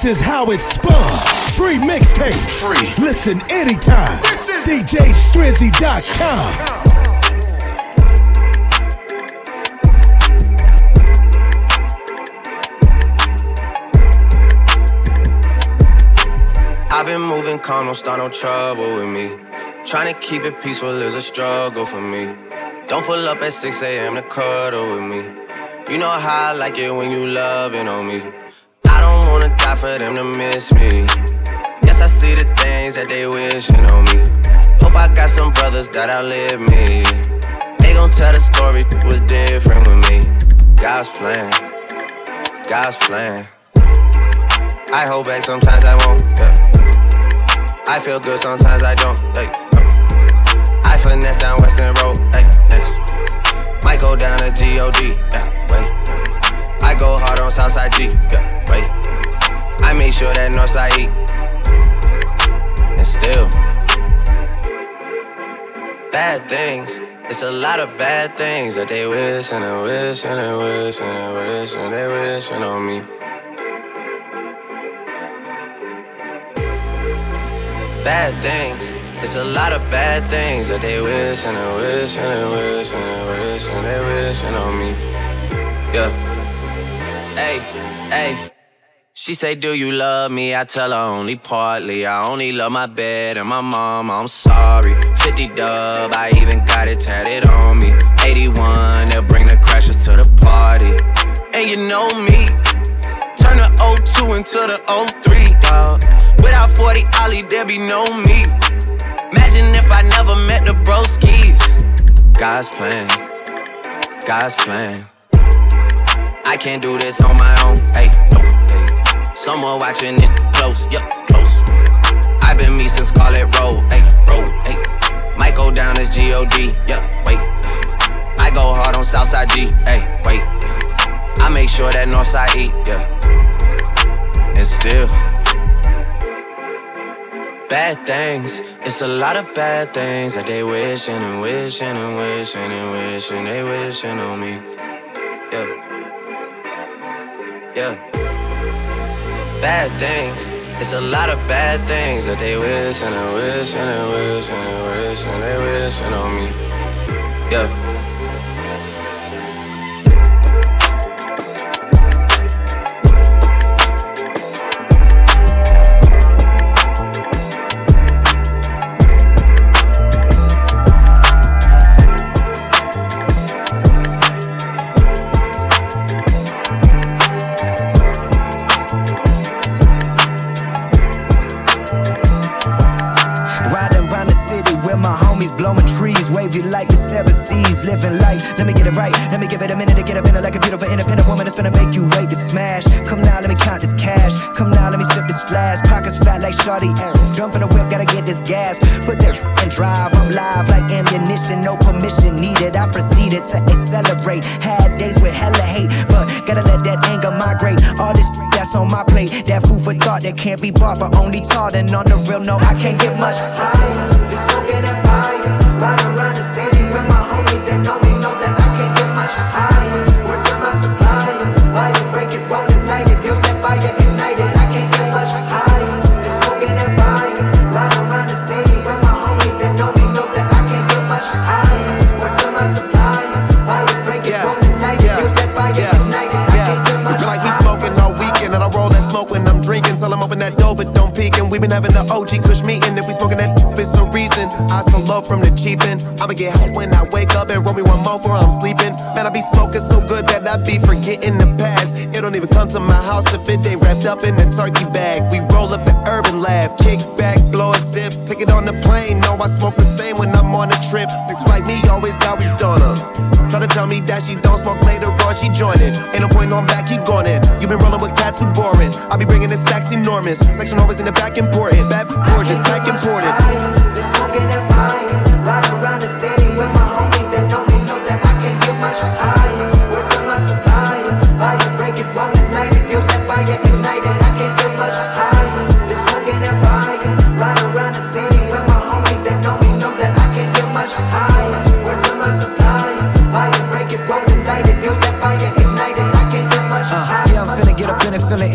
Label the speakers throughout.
Speaker 1: This is how it's spun. Free mixtape. Free. Listen anytime. This is DJStrizzy.com.
Speaker 2: I've been moving calm, don't start no trouble with me. Trying to keep it peaceful is a struggle for me. Don't pull up at 6 a.m. to cuddle with me. You know how I like it when you loving on me. I don't wanna die for them to miss me. Yes, I see the things that they wishing on me. Hope I got some brothers that outlive me. They gon' tell the story was different with me. God's plan, God's plan. I hold back, sometimes I won't, yeah. I feel good, sometimes I don't, hey. I finesse down Western Road, hey, yes. Might go down to G.O.D., yeah, wait. I go hard on Southside G, yeah, wait. I make sure that Northside E. And still bad things, it's a lot of bad things that they wish and they wish and they wish and they wish and they wishing on me. Bad things, it's a lot of bad things that they wish and they wish and they wish and they wish and they wishing on me. Yeah. Hey, hey. She say, do you love me? I tell her only partly. I only love my bed and my mama, I'm sorry. 50 dub, I even got it tatted on me. 81, they'll bring the crashers to the party. And you know me, turn the 02 into the 03, dawg. Without 40 Ollie, there be no me. Imagine if I never met the broskies. God's plan, God's plan. I can't do this on my own, hey, no, hey. Someone watching it close, yup, close. I've been me since Scarlet Road, hey, road, hey. Might go down as G.O.D., yup, wait. I go hard on Southside G, hey, wait. I make sure that Northside E, yeah. And still bad things, it's a lot of bad things that they wishing and wishing and wishing and wishing they wishing on me. Yeah, yeah. Bad things, it's a lot of bad things that they wishing and wishing and wishing and wishing they wishing on me. Yeah.
Speaker 3: Like the 7 seas, living life. Let me get it right. Let me give it a minute to get up in it like a beautiful independent woman that's finna make you wait to smash. Come now, let me count this cash. Come now, let me sip this flash. Pockets fat like Shawty. Jump in the whip, gotta get this gas. Put that and drive. I'm live like ammunition. No permission needed. I proceeded to accelerate. Had days with hella hate, but gotta let that anger migrate. All this that's on my plate. That food for thought that can't be bought, but only taught. And on the real, no, I can't get much higher. Been smoking that fire. Ride around the city with my homies that know me, know that I can't get much higher. Word to my supplier, why you break it, roll it, light it, use that fire, ignite it, I can't get much higher. Been smoking that fire, ride around the city with my homies that know me, know that I can't get much higher. Word to my supplier, why you break it, roll it, light it, use that fire, ignite it, I can't get much higher. Like we smoking all weekend and I roll that smoke when I'm drinking, till I'm open that door but don't peek. And we been having the OG Kush meeting, if we smoking that it's a reason. I so love from the chiefin'. I'ma get hot when I wake up and roll me one more before I'm sleeping. Man, I be smoking so good that I be forgetting the past. It don't even come to my house if it ain't wrapped up in a turkey bag. We roll up at Urban Lab, kick back, blow a zip, take it on the plane. No, I smoke the same when I'm on a trip. Like me, always got with Donna. Try to tell me that she don't smoke later on, she join it. Ain't no point on back, keep going in. You been rolling with cats who boring. I be bringing the stacks enormous. Section always in the back important. Bad gorgeous, back imported. Been smoking that fire, ride around the city with my homies that know me, know that I can't get much higher. Word to my supplier, why you break it, roll it, light it, use that fire, ignite it, I can't get much higher. Been smoking that fire, ride around the city with my homies that know me, know that I can't get much higher. Word to my supplier, why you break it, roll it, light it, use that fire, ignite it, I can't get much higher. Yeah, I'm finna get up in it, feeling independent,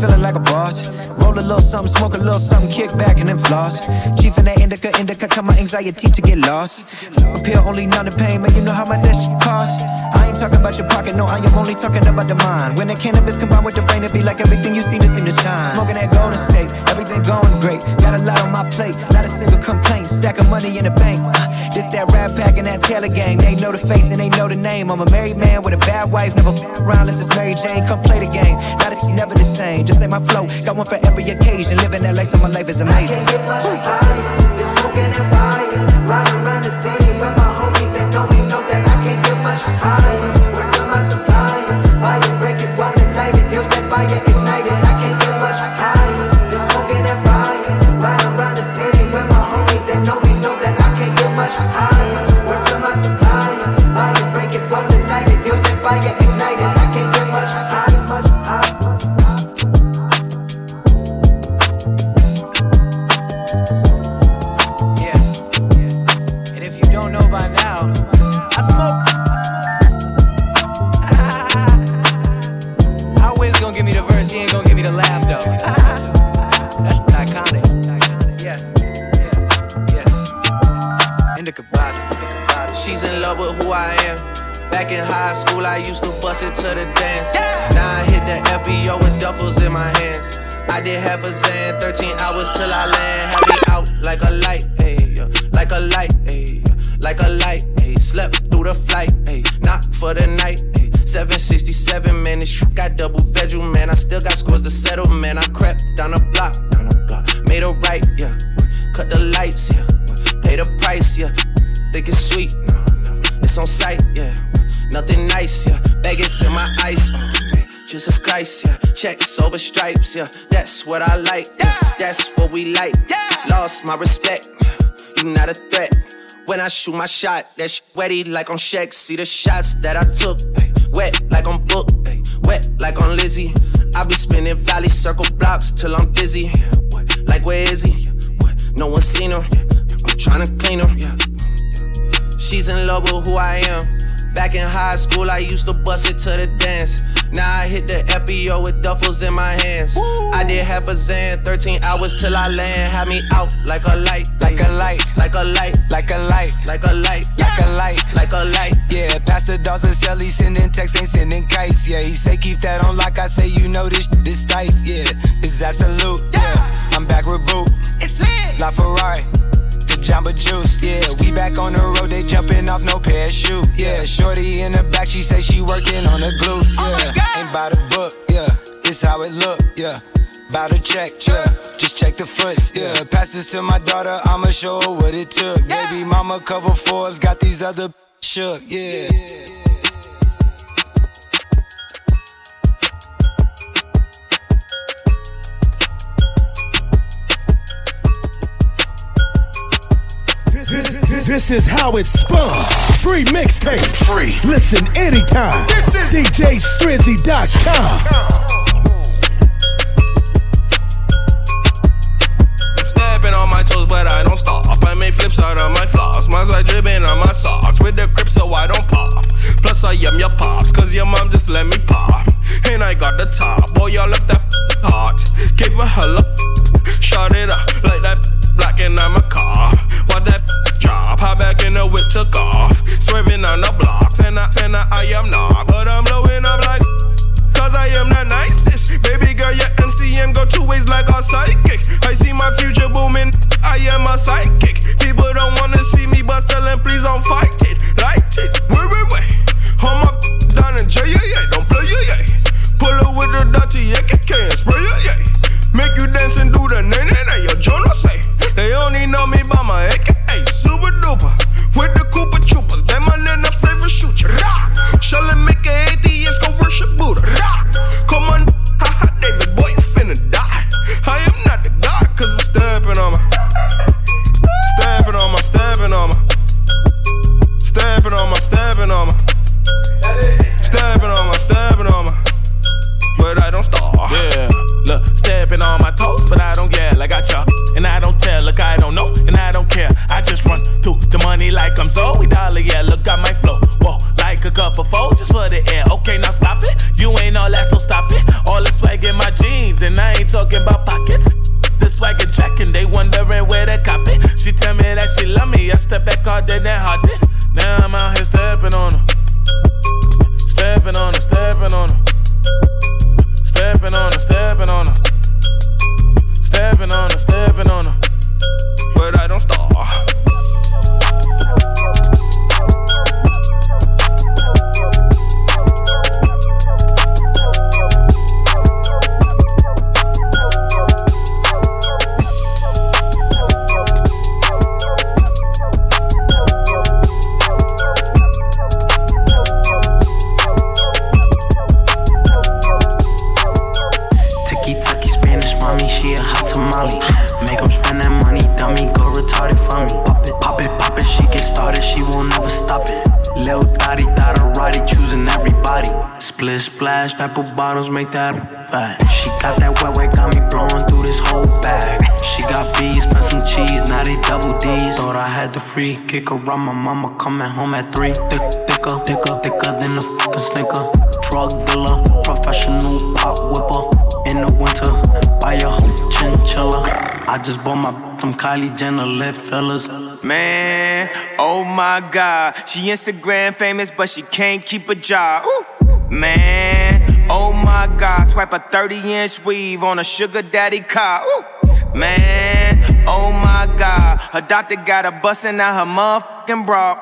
Speaker 3: feeling like a boss. Roll a little something, smoke a little something, kick back and then floss. Chief in that indica, tell my anxiety to get lost. A pill only numb the pain, man, you know how much that shit costs. I ain't talking about your pocket, no, I am only talking about the mind. When the cannabis combined with the brain, it be like everything you see to seem to shine. Smoking that Golden State, everything going great. Got a lot on my plate, not a single complaint. Stack of money in the bank. This that rap pack and that Taylor gang. They know the face and they know the name. I'm a married man with a bad wife, never around unless it's Mary Jane. Come play the game. Now that she never the same. Just like my flow, got one for every occasion. Living that life, so my life is amazing.
Speaker 4: I can't get much higher. Been smoking that fire. Riding around the city with my homies. They know me, know that I can't get much higher. Word to my supplier. Buy it, break it, while it light it. Feels that fire ignited. I can't get much higher. Been smoking that fire. Riding around the city with my homies. They know me, know that I can't get much higher. Word to my supplier. Buy it, break it, while it light it. Feels that fire ignited. I can't get much higher.
Speaker 2: She's in love with who I am. Back in high school, I used to bust it to the dance. Now I hit the FBO with duffels in my hands. I did half a Zan, 13 hours till I land. Had me out like a light, ayy, like a light, ayy, like a light, ayy. Slept through the flight, ayy, not for the night, ayy. 767, man, this shit got double bedroom, man. I still got scores to settle, man. I crept down the block, made a right, yeah. Cut the lights, yeah. Pay the price, yeah. Think it's sweet, no, it's on sight, yeah. Nothing nice, yeah. Vegas in my ice, man. Jesus Christ, yeah. Checks over stripes, yeah. That's what I like, yeah. That's what we like. Lost my respect, you not a threat. When I shoot my shot, that shit wetty like on Shaq. See the shots that I took, wet like on Book, wet like on Lizzie. I be spinning valley circle blocks till I'm dizzy. Like where is he? No one seen him. I'm tryna clean him. She's in love with who I am. Back in high school, I used to bust it to the dance. Now I hit the FBO with duffels in my hands. I did half a Zan, 13 hours till I land. Had me out like a light,
Speaker 5: like a light,
Speaker 2: like a light,
Speaker 5: like a light,
Speaker 2: like a light,
Speaker 5: like a light,
Speaker 2: like a light.
Speaker 5: Yeah, Pastor Dawson Sell, he sending texts, ain't sending kites. Yeah, he say keep that on like I say, you know this tight. Yeah, this is absolute. Yeah, I'm back with Boot.
Speaker 4: It's lit.
Speaker 5: La Ferrari. Jamba Juice, yeah, we back on the road, they jumping off no parachute, yeah. Shorty in the back, she say she working on the glutes, yeah. Ain't by the book, yeah, it's how it look, yeah. Bout to check, yeah, just check the foots, yeah. Pass this to my daughter, I'ma show her what it took. Baby mama cover Forbes, got these other shook, yeah.
Speaker 1: This is how it's spun. Free mixtape.
Speaker 2: Free.
Speaker 1: Listen anytime.
Speaker 2: This is
Speaker 1: DJStrizzy.com.
Speaker 6: I'm stepping on my toes, but I don't stop. I make flips out of my floss. Mine's like dripping on my socks. With the grip so I don't pop. Plus I am your pops, cause your mom just let me pop. And I got the top. Boy, y'all left that hot. Gave her hella. Shot it up like that black and I'm a car. What that drop, hop back in the whip, took off. Swerving on the blocks, and I am not. But I'm blowing up like, cause I am the nicest. Baby girl, your MCM go two ways like a psychic. I see my future booming, I am a psychic. People don't wanna see me, but tell them please don't fight it. Light it, wait. Hold my down and J, don't play, Pull her with the dirty AKK and spray, Make you dance and do the nay, your Jono say. They only know me by my AKA, super duper. With the Cooper Troopers, they my little favorite shooter. Shall I make an atheist go worship Buddha? Come on, haha, David, boy, you finna die. I am not the God, cause I'm stepping on my. Stepping on my, stepping on my. Stepping on my, stepping on my. Stepping on my, stepping on my. But I don't stop.
Speaker 7: Yeah, look, stepping on my toes, but I don't yell. I got ya, and I don't tell. Look, I don't know, and I don't care. I just run through the money like I'm Zoe Dollar. Yeah, look, got my flow. Whoa, like a cup of fold just for the air. Okay, now stop it. You ain't all that, so stop it. All the swag in my jeans, and she love me. I step back all day, then hard day. Now I'm out here stepping on her. Stepping on her, stepping on her. Stepping on her, stepping on her. Stepping on her, stepping on her. But I don't stop.
Speaker 8: Splash, apple bottles make that fat. She got that wet, got me blowing through this whole bag. She got B's, spent some cheese, now they double D's. Thought I had the free kick around my mama coming home at 3. Thicker than a fucking snicker. Drug dealer, professional pop whipper. In the winter, buy a whole chinchilla. I just bought my from Kylie Jenner, lit fellas.
Speaker 5: Man, oh my God, she Instagram famous, but she can't keep a job. Ooh. Man, oh my God, swipe a 30-inch weave on a sugar daddy car. Ooh. Man, oh my God, her doctor got her bustin' out her motherfucking bra.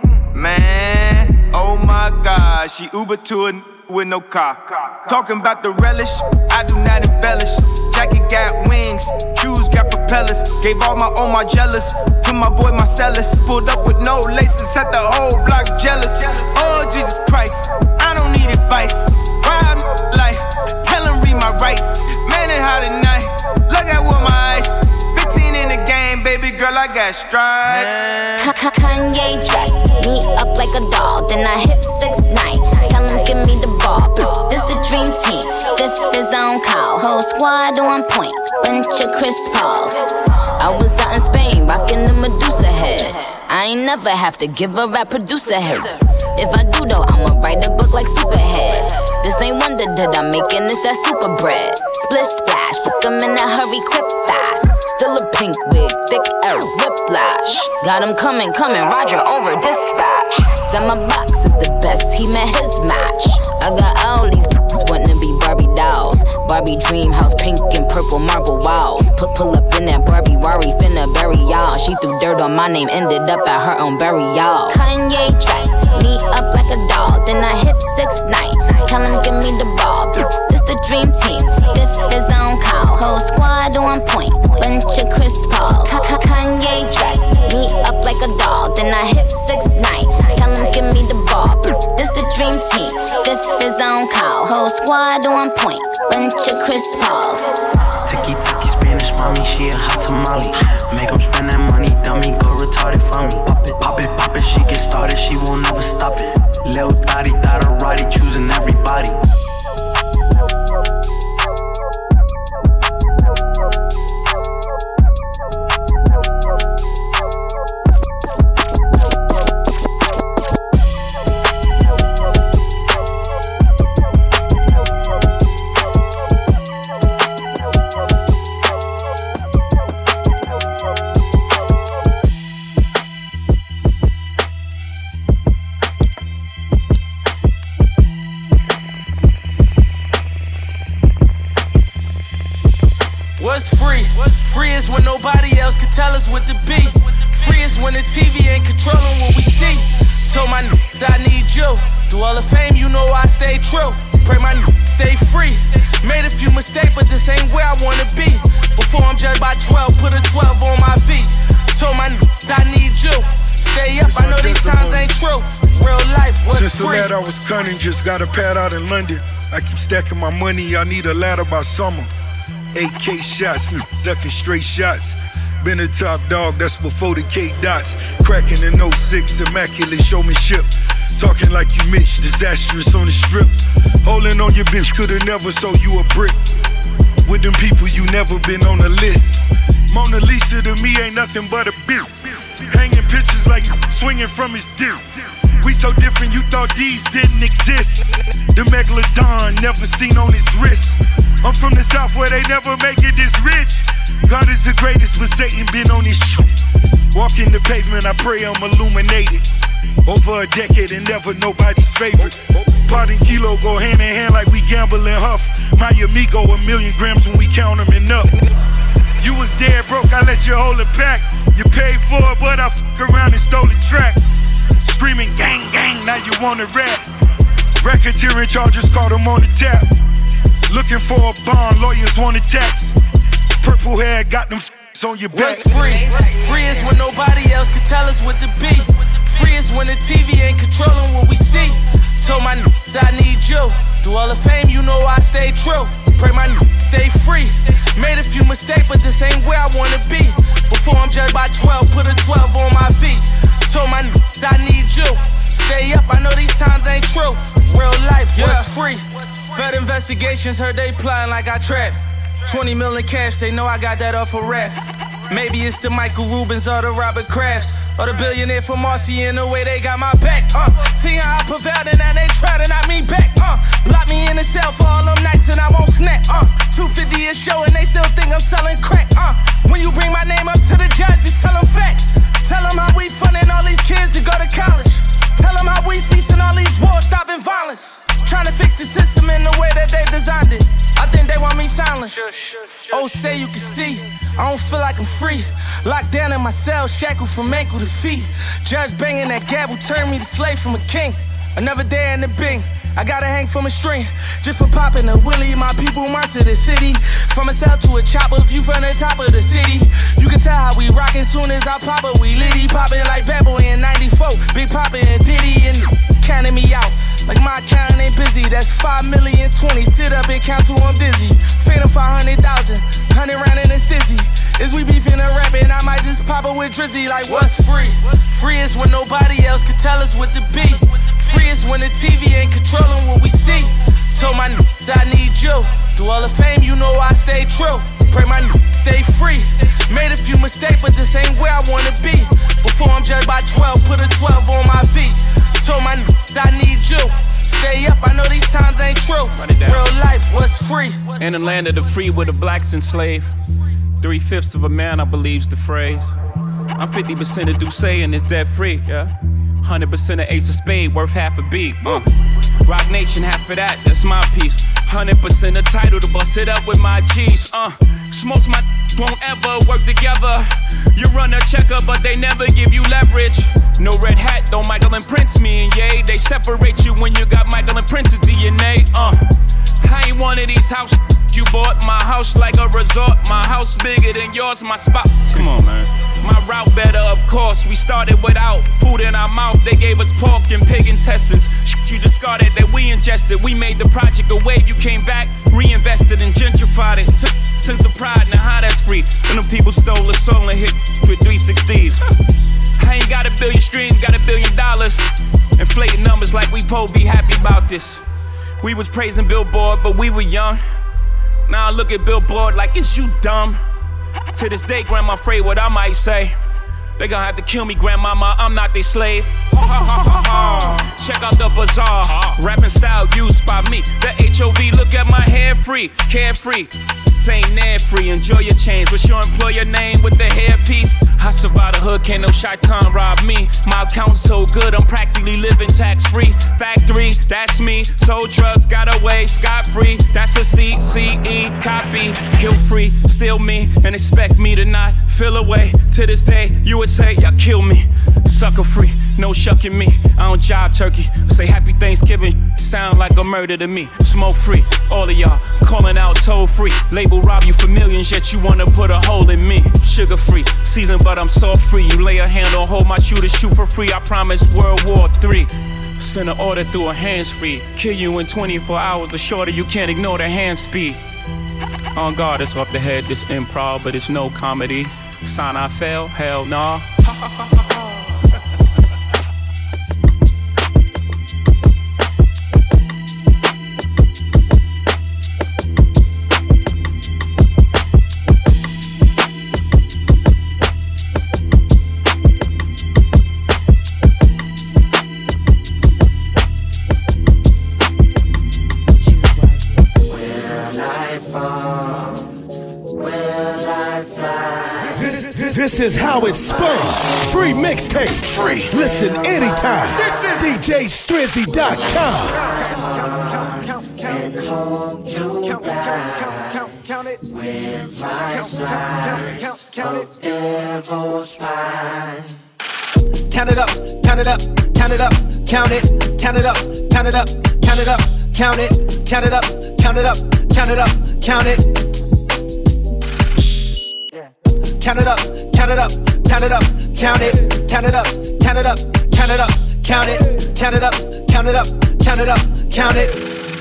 Speaker 5: Man, oh my God, she Uber to a with no car. Talking about the relish, I do not embellish. Jacket got wings, shoes got propellers. Gave all my jealous to my boy Marcellus. Pulled up with no laces, set the whole block jealous. Oh Jesus Christ, I don't need advice. Wild life, tell him read my rights. Man, it hot at night, look at what my ice. 15 in the game, baby girl, I got stripes.
Speaker 9: Kanye dress me up like a doll, then I hit 6'9". Tell him give me the ball. This the dream team, fifth is on call. Whole squad on point, bunch of Chris Pauls. I was out in Spain, rocking the Medusa head. I ain't never have to give a rap producer head. If I do though, I'ma write a book like Superhead. This ain't wonder that I'm making this that super bread. Splish splash, book 'em in a hurry, quick fast. Still a pink wig, thick air, whiplash. Got him coming, Roger over dispatch. Said my box is the best, he met his match. I got all these wanting to be Barbie dolls. Barbie dream house, pink and purple marble walls. Pull up in that Barbie Rari, finna bury y'all. She threw dirt on my name, ended up at her own burial. Kanye dress me up like a doll, then I hit 6'9". Tell him give me the ball. This the dream team, fifth is on call. Whole squad on point, bunch of Chris Pauls. Kanye dress me up like a doll, then I hit 6'9". Tell him give me the ball. This the dream team, fifth is on call. Whole squad on point, bunch of Chris Pauls.
Speaker 8: Tiki-taki Spanish mommy, she a hot tamale. Make 'em spend that money, dummy, go retarded for me. Pop it, she get started, she won't never stop it. Lil Dottie, Dotterati, choosing everybody.
Speaker 7: What's free? Free is when nobody else can tell us what to be. Free is when the TV ain't controlling what we see. Told my I need you. Through all the fame, you know I stay true. Pray my stay free. Made a few mistakes, but this ain't where I wanna be. Before I'm judged by 12, put a 12 on my feet. Told my I need you. Stay up, I know these times ain't true. Real life was
Speaker 1: Since
Speaker 7: free.
Speaker 1: the lad I was cunning, just got a pad out in London. I keep stacking my money, I need a ladder by summer. 8K shots, ducking straight shots. Been a top dog, that's before the K dots. Cracking in 06, immaculate showmanship. Talking like you Mitch, disastrous on the strip. Holding on your bitch, could've never sold you a brick. With them people, you never been on the list. Mona Lisa to me ain't nothing but a bitch. Hanging pictures like swinging from his dick. We so different, you thought these didn't exist. The Megalodon never seen on his wrist. I'm from the south where they never make it this rich. God is the greatest, but Satan been on his shit. Walking the pavement, I pray I'm illuminated. Over a decade and never nobody's favorite. Pot and kilo go hand in hand like we gamble and huff. My amigo, 1,000,000 grams when we count them and up. You was dead broke, I let you hold it back. You paid for it, but I fuck around and stole the track. Screaming gang, gang, now you wanna rap. Racketeering charges, caught them on the tap. Looking for a bond, lawyers want a tax. Purple hair, got them on your back.
Speaker 7: What's free? Free is when nobody else can tell us what to be. Free is when the TV ain't controlling what we see. Told my I need you. Through all the fame, you know I stay true. Pray my stay free. Made a few mistakes, but this ain't where I wanna be. Before I'm judged by 12, put a 12 on my feet. Told my I need you. Stay up, I know these times ain't true. Real life, what's free? Fed investigations, heard they plotting like I trap. 20 million cash, they know I got that off a rap. Maybe it's the Michael Rubens or the Robert Krafts, or the billionaire from Marcy in the way they got my back. See how I prevailed and now they try to knock me back. Lock me in the cell for all them nights and I won't snap. 250 a show and they still think I'm selling crack. When you bring my name up to the judge, just tell them facts. Tell them how we funding all these kids to go to college. Tell them how we ceasing all these wars, stopping violence. Trying to fix the system in the way that they designed it. I think they want me silenced. Oh, say you can see, I don't feel like I'm free. Locked down in my cell, shackled from ankle to feet. Judge banging that gavel turned me to slave from a king. Another day in the Bing, I gotta hang from a string. Just for popping a willie, my people march to the city. From a cell to a chopper, view from the top of the city. You can tell how we rockin' soon as I pop up. We litty poppin' like Bad Boy in 94. Big Papa and Diddy and counting me out. Like my account ain't busy, that's 5,000,020. Sit up and count till I'm dizzy. Phantom 500,000, 100 round and it's dizzy. Is we beefing or rapping, I might just pop up with Drizzy. Like what's free? Free is when nobody else can tell us what to be. Free is when the TV ain't controlling what we see. Told my I need you. Through all the fame, you know I stay true. Pray my stay free. Made a few mistakes, but this ain't where I wanna be. Before I'm judged by 12, put a 12 on my feet. Told my I need you. Stay up, I know these times ain't true. Real life, what's free?
Speaker 10: In the land of the free where the blacks enslaved. 3/5 of a man, I believe's the phrase. I'm 50% of Duce and it's dead free, yeah. 100% of Ace of Spade, worth half a beat. Rock Nation, half of that, that's my piece. 100% of title to bust it up with my G's. Smokes my won't ever work together. You run a checker, but they never give you leverage. No red hat, don't Michael and Prince me and yay. They separate you when you got Michael and Prince's DNA. I ain't one of these house you bought. My house like a resort. My house bigger than yours, my spot. Come on, man. My route better, of course. We started without food in our mouth. They gave us pork and pig intestines. You discarded that we ingested. We made the project a wave. You came back, reinvested and gentrified it. Took sense of pride, now how that's free. When them people stole the soul and hit with 360s. I ain't got a billion streams, got $1 billion. Inflating numbers like we po be happy about this. We was praising Billboard, but we were young. Now I look at Billboard like, is you dumb? To this day, grandma afraid what I might say. They gon' have to kill me, grandmama, I'm not their slave. Check out the bazaar, rapping style used by me. The HOV, look at my hair free, carefree. Ain't near free, enjoy your change. What's your employer name with the hairpiece? I survived the hood, can't no Chi-Town rob me. My account's so good, I'm practically living tax-free. Factory, that's me. Sold drugs, got away scot-free. That's a CCE, copy, kill-free. Still me, and expect me to not feel away. To this day, you would say, y'all kill me. Sucker-free, no shucking me. I don't jive turkey. Say happy Thanksgiving, sound like a murder to me. Smoke-free, all of y'all calling out toll-free. Label rob you for millions, yet you wanna put a hole in me. Sugar free, seasoned but I'm salt free. You lay a hand on hold my shooter, shoot for free. I promise World War III. Send an order through a hands free. Kill you in 24 hours or shorter, you can't ignore the hand speed. On guard, it's off the head, this improv, but it's no comedy. Sign I fail, hell nah.
Speaker 11: This is how it's spun. Free mixtape. Free. Listen anytime. This is DJStrizzy.com.
Speaker 4: And hope to die with my slice of devil's spine.
Speaker 5: Count it up, count it up, count it up, count it, count it up, count it up, count it up, count it, count it up, count it up, count it up, count it. Count it up, count it up, count it up, count it, count it up, count it up, count it up, count it, count it up, count it up, count it up, count it.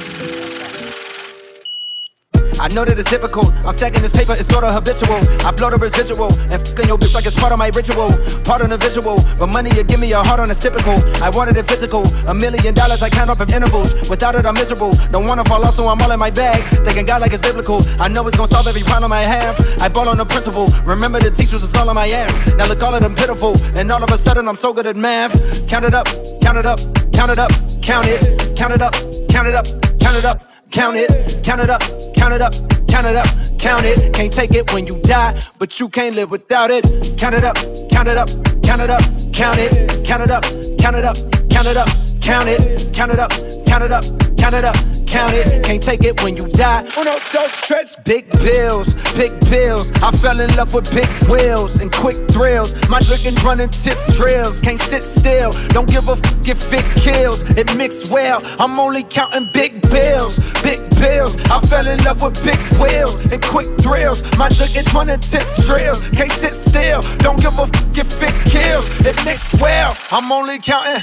Speaker 5: I know that it's difficult. I'm stacking this paper, it's sorta habitual. I blow the residual and fucking your bitch like it's part of my ritual. Part on the visual, but money you give me a heart on a typical. I wanted it physical, $1 million I count up in intervals. Without it I'm miserable, don't wanna fall off so I'm all in my bag. Thinking God like it's biblical, I know it's gonna solve every problem I have. I ball on the principle, remember the teachers is all on my ass. Now look all of them pitiful, and all of a sudden I'm so good at math. Count it up, count it up, count it up, count it, count it up, count it up, count it up. Count it, count it up, count it up, count it up, count it. Can't take it when you die, but you can't live without it. Count it up, count it up, count it up, count it, count it up, count it up, count it up, count it, count it up, count it up, count it up, count it. Can't take it when you die. Uno, dos, tres. Big bills, big bills. I fell in love with big wheels and quick thrills. My chickens running tip drills. Can't sit still, don't give a f if it kills. It mixed well, I'm only counting big bills. Big bills, I fell in love with big wheels and quick thrills. My chickens running tip drills. Can't sit still, don't give a f if it kills. It mixed well, I'm only counting.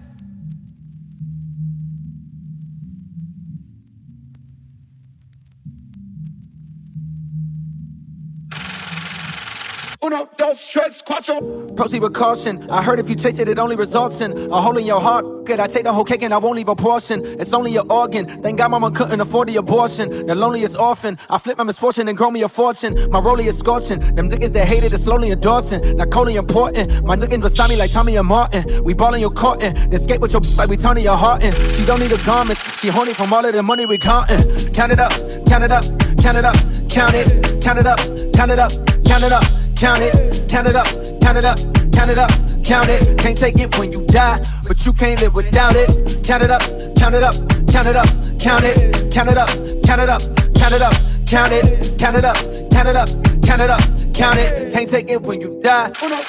Speaker 5: Uno, dos, tres, cuatro. Proceed with caution. I heard if you taste it, it only results in a hole in your heart. Good, I take the whole cake and I won't leave a portion. It's only an organ. Thank God mama couldn't afford the abortion. The loneliest orphan. I flip my misfortune and grow me a fortune. My rollie is scorching. Them niggas that hated is slowly endorsing. Not coldly important. My niggas beside me like Tommy and Martin. We ballin' your courtin'. Then skate with your like we Tony your Hartin. She don't need the garments. She horny from all of the money we countin'. Count it up, count it up, count it up, count it, count it up, count it up, count it up. Count it, count it up, count it up, count it up, count it. Can't take it when you die, but you can't live without it. Count it up, count it up, count it up, count it, count it up, count it up, count it up, count it, count it up, count it up, count it up, count it. Can't take it when you die.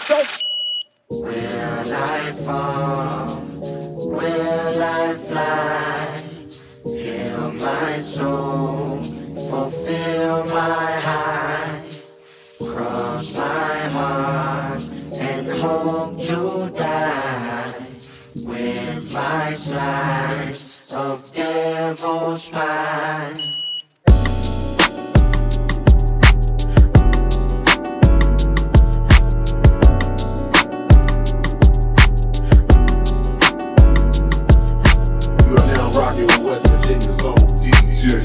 Speaker 4: Will I fall? Will I fly? Heal my soul, fulfill my high. Cross my heart and hope to die with my slice of devil's spine.
Speaker 11: You are now rocking with West Virginia's own DJ.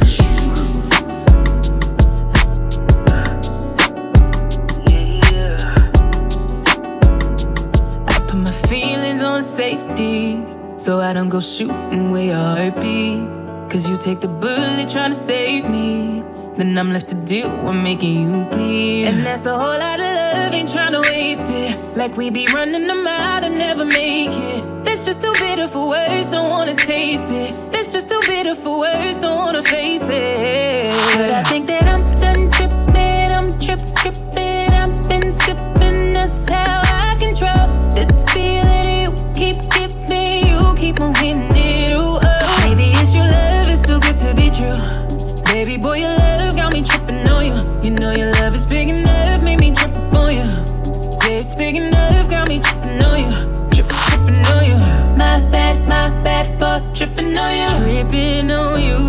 Speaker 12: Safety, so I don't go shooting where your heart be. Cause you take the bullet trying to save me, then I'm left to deal with making you bleed. And that's a whole lot of love, ain't trying to waste it. Like we be running them out and never make it. That's just too bitter for words, don't wanna taste it. That's just too bitter for words, don't wanna face it. But I think that I'm done tripping, I'm tripping. I've been sipping, that's how I control this feeling. Keep giving, you keep on hitting it, ooh, oh. Maybe it's your love, it's too good to be true. Baby boy, your love got me tripping on you. You know your love is big enough, made me trip on you. Yeah, it's big enough, got me tripping on you. Tripping on you. My bad for tripping on you. Tripping on you.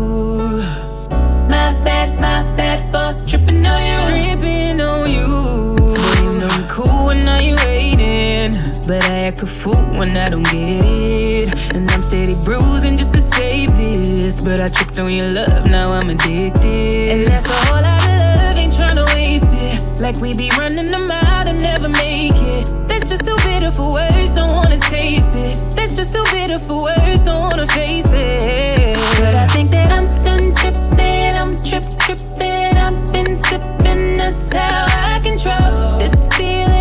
Speaker 12: My bad for tripping on you. Tripping on you. Boy, you know I'm cool when now you waiting, but I act a fool when I don't get it. And I'm steady bruising just to save this, but I tripped on your love, now I'm addicted. And that's a whole lot of love, ain't tryna waste it. Like we be running them out and never make it. That's just too bitter for words, don't wanna taste it. That's just too bitter for words, don't wanna face it. But I think that I'm done tripping, I'm tripping. I've been sipping, that's how I control this feeling.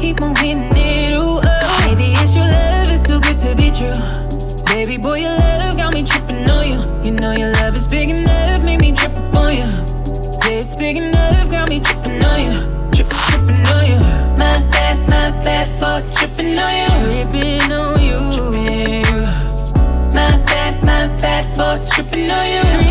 Speaker 12: keep on hitting it, ooh, oh. Maybe it's your love, it's too good to be true. Baby boy, your love got me tripping on you. You know your love is big enough, made me trip up on you. Yeah, it's big enough, got me tripping on you. Tripping on you. My bad for tripping on you. Tripping on you. My bad for tripping on you.